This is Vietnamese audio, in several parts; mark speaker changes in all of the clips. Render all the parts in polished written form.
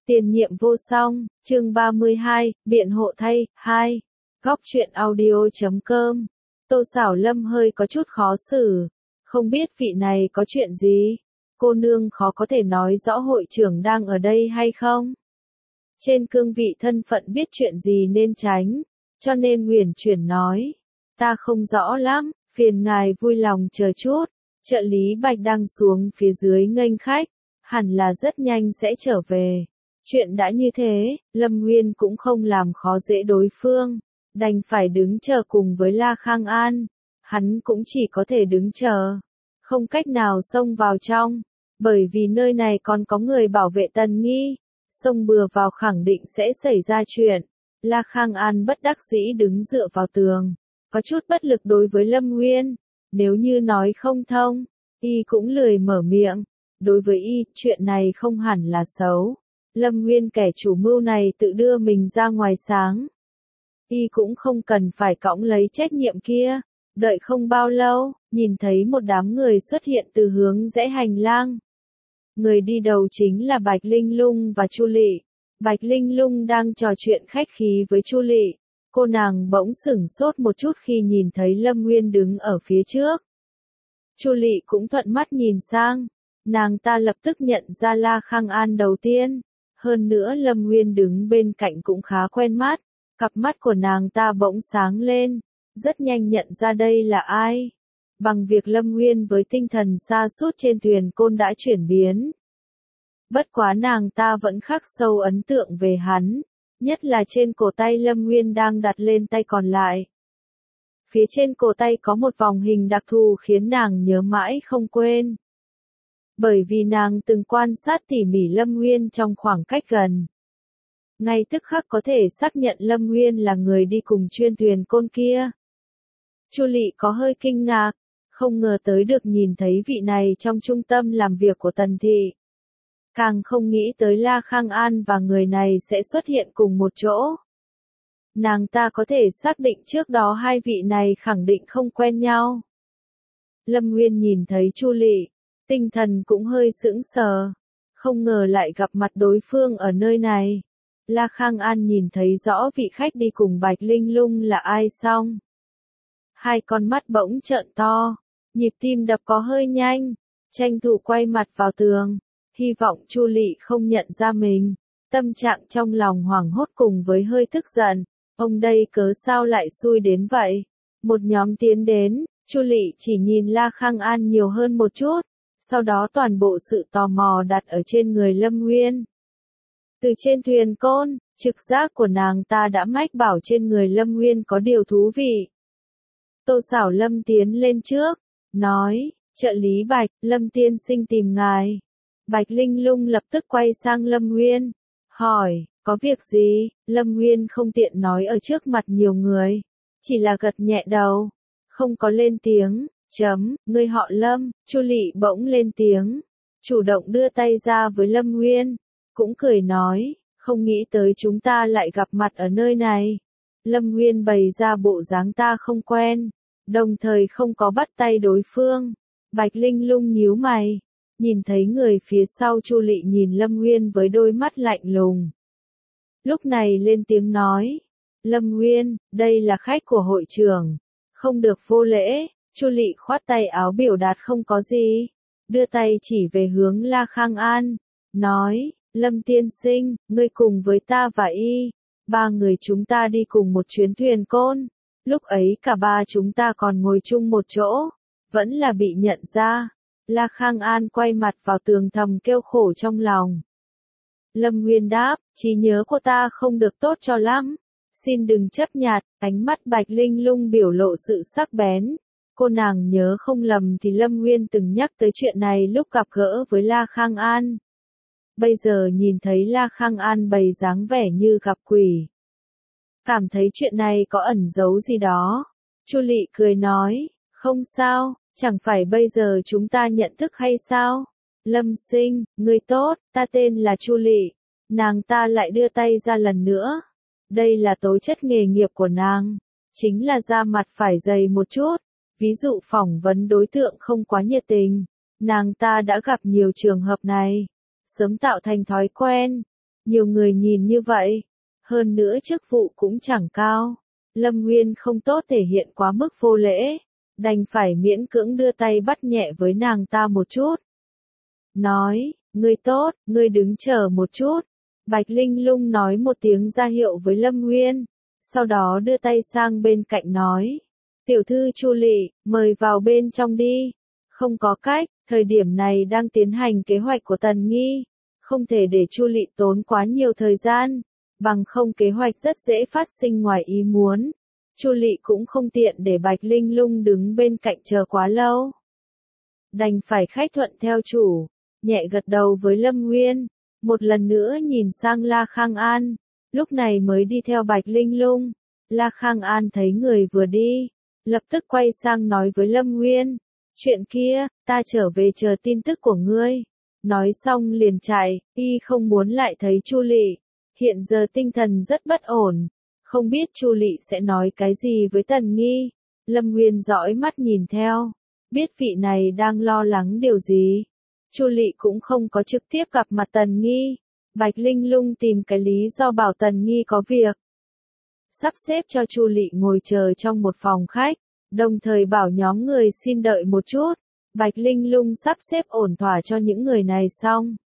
Speaker 1: Tiền nhiệm vô song, chương 32, biện hộ thay, 2. Góc truyện audio.com. Tô Sảo Lâm hơi có chút khó xử, không biết vị này có chuyện gì. Cô nương khó có thể nói rõ hội trưởng đang ở đây hay không? Trên cương vị thân phận biết chuyện gì nên tránh, cho nên uyển chuyển nói. Ta không rõ lắm, phiền ngài vui lòng chờ chút. Trợ lý Bạch đang xuống phía dưới nghênh khách, hẳn là rất nhanh sẽ trở về. Chuyện đã như thế, Lâm Nguyên cũng không làm khó dễ đối phương, đành phải đứng chờ cùng với La Khang An. Hắn cũng chỉ có thể đứng chờ, không cách nào xông vào trong, bởi vì nơi này còn có người bảo vệ Tần Nghi, xông bừa vào khẳng định sẽ xảy ra chuyện. La Khang An bất đắc dĩ đứng dựa vào tường, có chút bất lực đối với Lâm Nguyên. Nếu như nói không thông, y cũng lười mở miệng. Đối với y, chuyện này không hẳn là xấu. Lâm Nguyên kẻ chủ mưu này tự đưa mình ra ngoài sáng. Y cũng không cần phải cõng lấy trách nhiệm kia. Đợi không bao lâu, nhìn thấy một đám người xuất hiện từ hướng rẽ hành lang. Người đi đầu chính là Bạch Linh Lung và Chu Lệ. Bạch Linh Lung đang trò chuyện khách khí với Chu Lệ. Cô nàng bỗng sửng sốt một chút khi nhìn thấy Lâm Nguyên đứng ở phía trước. Chu Lệ cũng thuận mắt nhìn sang. Nàng ta lập tức nhận ra La Khang An đầu tiên. Hơn nữa Lâm Nguyên đứng bên cạnh cũng khá quen mắt. Cặp mắt của nàng ta bỗng sáng lên. Rất nhanh nhận ra đây là ai. Bằng việc Lâm Nguyên với tinh thần sa sút trên thuyền côn đã chuyển biến. Bất quá nàng ta vẫn khắc sâu ấn tượng về hắn. Nhất là trên cổ tay Lâm Nguyên đang đặt lên tay còn lại. Phía trên cổ tay có một vòng hình đặc thù khiến nàng nhớ mãi không quên. Bởi vì nàng từng quan sát tỉ mỉ Lâm Nguyên trong khoảng cách gần. Ngay tức khắc có thể xác nhận Lâm Nguyên là người đi cùng chuyên thuyền côn kia. Chu Lệ có hơi kinh ngạc, không ngờ tới được nhìn thấy vị này trong trung tâm làm việc của Tần Thị. Càng không nghĩ tới La Khang An và người này sẽ xuất hiện cùng một chỗ. Nàng ta có thể xác định trước đó hai vị này khẳng định không quen nhau. Lâm Nguyên nhìn thấy Chu Lệ, tinh thần cũng hơi sững sờ, không ngờ lại gặp mặt đối phương ở nơi này. La Khang An nhìn thấy rõ vị khách đi cùng Bạch Linh Lung là ai xong. Hai con mắt bỗng trợn to, nhịp tim đập có hơi nhanh, tranh thủ quay mặt vào tường, hy vọng Chu Lệ không nhận ra mình. Tâm trạng trong lòng hoảng hốt cùng với hơi tức giận, ông đây cớ sao lại xui đến vậy. Một nhóm tiến đến, Chu Lệ chỉ nhìn La Khang An nhiều hơn một chút, sau đó toàn bộ sự tò mò đặt ở trên người Lâm Nguyên. Từ trên thuyền côn, trực giác của nàng ta đã mách bảo trên người Lâm Nguyên có điều thú vị. Tô Sảo Lâm tiến lên trước, nói, trợ lý Bạch, Lâm tiên sinh tìm ngài. Bạch Linh Lung lập tức quay sang Lâm Nguyên, hỏi, có việc gì? Lâm Nguyên không tiện nói ở trước mặt nhiều người, chỉ là gật nhẹ đầu, không có lên tiếng. Ngươi họ Lâm. Chu Lệ bỗng lên tiếng, chủ động đưa tay ra với Lâm Nguyên, cũng cười nói, không nghĩ tới chúng ta lại gặp mặt ở nơi này. Lâm Nguyên bày ra bộ dáng ta không quen, đồng thời không có bắt tay đối phương. Bạch Linh Lung nhíu mày, nhìn thấy người phía sau Chu Lệ nhìn Lâm Nguyên với đôi mắt lạnh lùng. Lúc này lên tiếng nói, Lâm Nguyên, đây là khách của hội trưởng, không được vô lễ. Chu Lệ khoát tay áo biểu đạt không có gì, đưa tay chỉ về hướng La Khang An, nói, Lâm tiên sinh, ngươi cùng với ta và y, ba người chúng ta đi cùng một chuyến thuyền côn, lúc ấy cả ba chúng ta còn ngồi chung một chỗ, vẫn là bị nhận ra. La Khang An quay mặt vào tường thầm kêu khổ trong lòng. Lâm Nguyên đáp, trí nhớ của ta không được tốt cho lắm, xin đừng chấp nhặt. Ánh mắt Bạch Linh Lung biểu lộ sự sắc bén. Cô nàng nhớ không lầm thì Lâm Nguyên từng nhắc tới chuyện này lúc gặp gỡ với La Khang An. Bây giờ nhìn thấy La Khang An bày dáng vẻ như gặp quỷ. Cảm thấy chuyện này có ẩn giấu gì đó. Chu Lệ cười nói, không sao, chẳng phải bây giờ chúng ta nhận thức hay sao? Lâm sinh, người tốt, ta tên là Chu Lệ. Nàng ta lại đưa tay ra lần nữa. Đây là tố chất nghề nghiệp của nàng, chính là da mặt phải dày một chút. Ví dụ phỏng vấn đối tượng không quá nhiệt tình, nàng ta đã gặp nhiều trường hợp này, sớm tạo thành thói quen. Nhiều người nhìn như vậy. Hơn nữa chức vụ cũng chẳng cao. Lâm Nguyên không tốt thể hiện quá mức vô lễ. Đành phải miễn cưỡng đưa tay bắt nhẹ với nàng ta một chút. Nói, ngươi tốt, ngươi đứng chờ một chút. Bạch Linh Lung nói một tiếng ra hiệu với Lâm Nguyên. Sau đó đưa tay sang bên cạnh nói. Tiểu thư Chu Lị, mời vào bên trong đi. Không có cách, thời điểm này đang tiến hành kế hoạch của Tần Nghi. Không thể để Chu Lị tốn quá nhiều thời gian. Bằng không kế hoạch rất dễ phát sinh ngoài ý muốn. Chu Lị cũng không tiện để Bạch Linh Lung đứng bên cạnh chờ quá lâu. Đành phải khách thuận theo chủ, nhẹ gật đầu với Lâm Nguyên, một lần nữa nhìn sang La Khang An, lúc này mới đi theo Bạch Linh Lung. La Khang An thấy người vừa đi, lập tức quay sang nói với Lâm Nguyên, chuyện kia, ta trở về chờ tin tức của ngươi. Nói xong liền chạy, y không muốn lại thấy Chu Lị, hiện giờ tinh thần rất bất ổn. Không biết Chu Lị sẽ nói cái gì với Tần Nghi. Lâm Nguyên dõi mắt nhìn theo, biết vị này đang lo lắng điều gì. Chu Lị cũng không có trực tiếp gặp mặt Tần Nghi. Bạch Linh Lung tìm cái lý do bảo Tần Nghi có việc. Sắp xếp cho Chu Lị ngồi chờ trong một phòng khách, đồng thời bảo nhóm người xin đợi một chút. Bạch Linh Lung sắp xếp ổn thỏa cho những người này xong.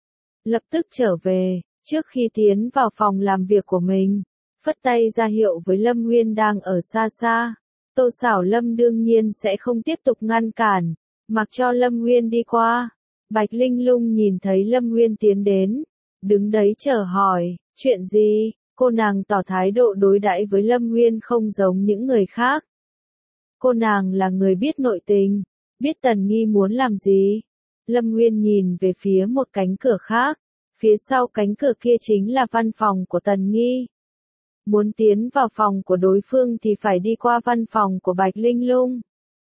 Speaker 1: Lập tức trở về, trước khi tiến vào phòng làm việc của mình. Phất tay ra hiệu với Lâm Nguyên đang ở xa xa. Tô Sảo Lâm đương nhiên sẽ không tiếp tục ngăn cản, mặc cho Lâm Nguyên đi qua. Bạch Linh Lung nhìn thấy Lâm Nguyên tiến đến, đứng đấy chờ hỏi, chuyện gì? Cô nàng tỏ thái độ đối đãi với Lâm Nguyên không giống những người khác. Cô nàng là người biết nội tình, biết Tần Nghi muốn làm gì. Lâm Nguyên nhìn về phía một cánh cửa khác, phía sau cánh cửa kia chính là văn phòng của Tần Nghi. Muốn tiến vào phòng của đối phương thì phải đi qua văn phòng của Bạch Linh Lung.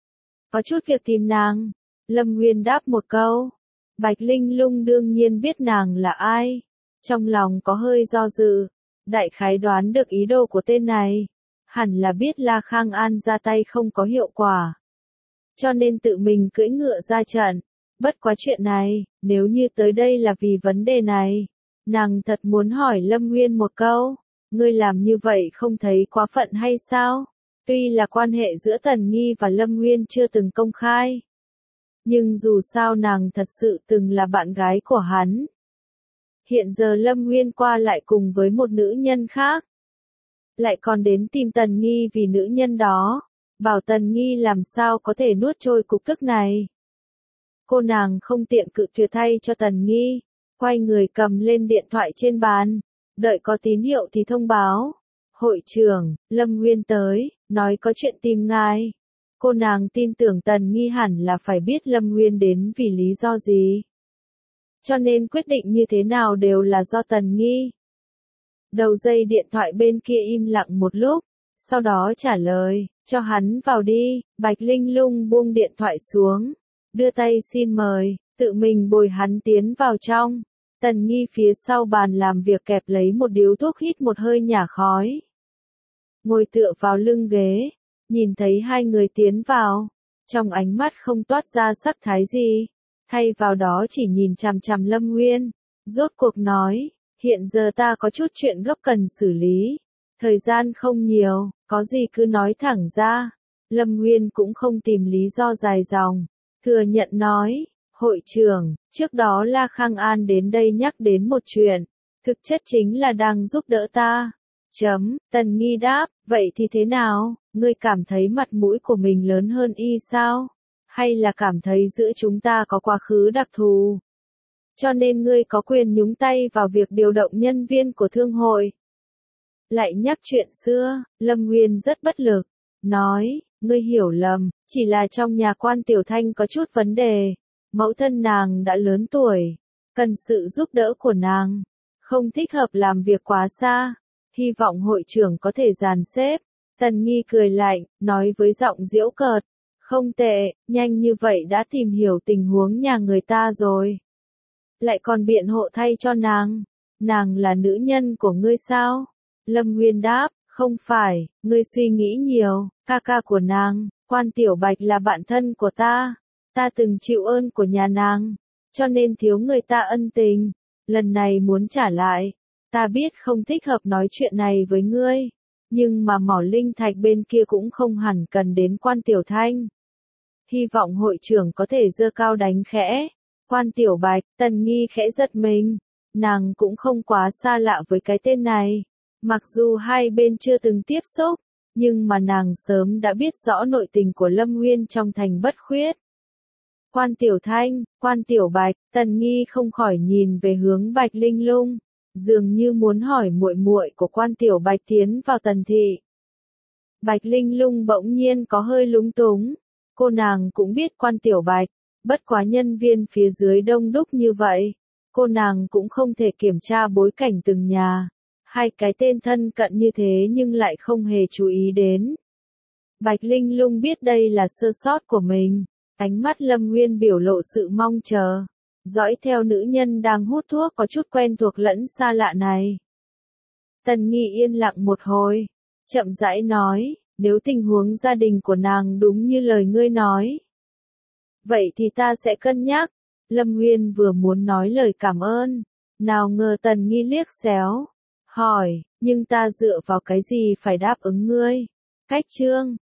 Speaker 1: Có chút việc tìm nàng. Lâm Nguyên đáp một câu. Bạch Linh Lung đương nhiên biết nàng là ai. Trong lòng có hơi do dự. Đại khái đoán được ý đồ của tên này. Hẳn là biết La Khang An ra tay không có hiệu quả. Cho nên tự mình cưỡi ngựa ra trận. Bất quá chuyện này, nếu như tới đây là vì vấn đề này. Nàng thật muốn hỏi Lâm Nguyên một câu. Ngươi làm như vậy không thấy quá phận hay sao? Tuy là quan hệ giữa Tần Nghi và Lâm Nguyên chưa từng công khai. Nhưng dù sao nàng thật sự từng là bạn gái của hắn. Hiện giờ Lâm Nguyên qua lại cùng với một nữ nhân khác. Lại còn đến tìm Tần Nghi vì nữ nhân đó. Bảo Tần Nghi làm sao có thể nuốt trôi cục tức này. Cô nàng không tiện cự tuyệt thay cho Tần Nghi. Quay người cầm lên điện thoại trên bàn. Đợi có tín hiệu thì thông báo. Hội trưởng, Lâm Nguyên tới, nói có chuyện tìm ngài. Cô nàng tin tưởng Tần Nghi hẳn là phải biết Lâm Nguyên đến vì lý do gì. Cho nên quyết định như thế nào đều là do Tần Nghi. Đầu dây điện thoại bên kia im lặng một lúc, sau đó trả lời, cho hắn vào đi. Bạch Linh Lung buông điện thoại xuống, đưa tay xin mời, tự mình bồi hắn tiến vào trong. Tần Nghi phía sau bàn làm việc kẹp lấy một điếu thuốc hít một hơi nhả khói. Ngồi tựa vào lưng ghế, nhìn thấy hai người tiến vào, trong ánh mắt không toát ra sắc thái gì, thay vào đó chỉ nhìn chằm chằm Lâm Nguyên, rốt cuộc nói, hiện giờ ta có chút chuyện gấp cần xử lý, thời gian không nhiều, có gì cứ nói thẳng ra. Lâm Nguyên cũng không tìm lý do dài dòng, thừa nhận nói. Hội trưởng, trước đó La Khang An đến đây nhắc đến một chuyện, thực chất chính là đang giúp đỡ ta. Tần Nghi đáp, vậy thì thế nào, ngươi cảm thấy mặt mũi của mình lớn hơn y sao? Hay là cảm thấy giữa chúng ta có quá khứ đặc thù? Cho nên ngươi có quyền nhúng tay vào việc điều động nhân viên của thương hội. Lại nhắc chuyện xưa, Lâm Nguyên rất bất lực, nói, ngươi hiểu lầm, chỉ là trong nhà quan Tiểu Thanh có chút vấn đề. Mẫu thân nàng đã lớn tuổi, cần sự giúp đỡ của nàng, không thích hợp làm việc quá xa, hy vọng hội trưởng có thể dàn xếp. Tần Nghi cười lạnh, nói với giọng giễu cợt, không tệ, nhanh như vậy đã tìm hiểu tình huống nhà người ta rồi. Lại còn biện hộ thay cho nàng là nữ nhân của ngươi sao? Lâm Nguyên đáp, không phải, ngươi suy nghĩ nhiều, ca ca của nàng, Quan Tiểu Bạch là bạn thân của ta. Ta từng chịu ơn của nhà nàng, cho nên thiếu người ta ân tình, lần này muốn trả lại, Ta biết không thích hợp nói chuyện này với ngươi, nhưng mà mỏ linh thạch bên kia cũng không hẳn cần đến Quan Tiểu Thanh. Hy vọng hội trưởng có thể giơ cao đánh khẽ. Quan Tiểu Bạch, Tần Nghi khẽ giật mình. Nàng cũng không quá xa lạ với cái tên này. Mặc dù hai bên chưa từng tiếp xúc, nhưng mà nàng sớm đã biết rõ nội tình của Lâm Nguyên trong thành Bất Khuyết. Quan Tiểu Thanh, Quan Tiểu Bạch, Tần Nghi không khỏi nhìn về hướng Bạch Linh Lung, dường như muốn hỏi muội muội của Quan Tiểu Bạch tiến vào Tần thị. Bạch Linh Lung bỗng nhiên có hơi lúng túng, cô nàng cũng biết Quan Tiểu Bạch, bất quá nhân viên phía dưới đông đúc như vậy, cô nàng cũng không thể kiểm tra bối cảnh từng nhà, hai cái tên thân cận như thế nhưng lại không hề chú ý đến. Bạch Linh Lung biết đây là sơ sót của mình. Ánh mắt Lâm Nguyên biểu lộ sự mong chờ, dõi theo nữ nhân đang hút thuốc có chút quen thuộc lẫn xa lạ này. Tần Nghi yên lặng một hồi, chậm rãi nói, nếu tình huống gia đình của nàng đúng như lời ngươi nói, vậy thì ta sẽ cân nhắc. Lâm Nguyên vừa muốn nói lời cảm ơn, nào ngờ Tần Nghi liếc xéo, hỏi, nhưng ta dựa vào cái gì phải đáp ứng ngươi? Cách chương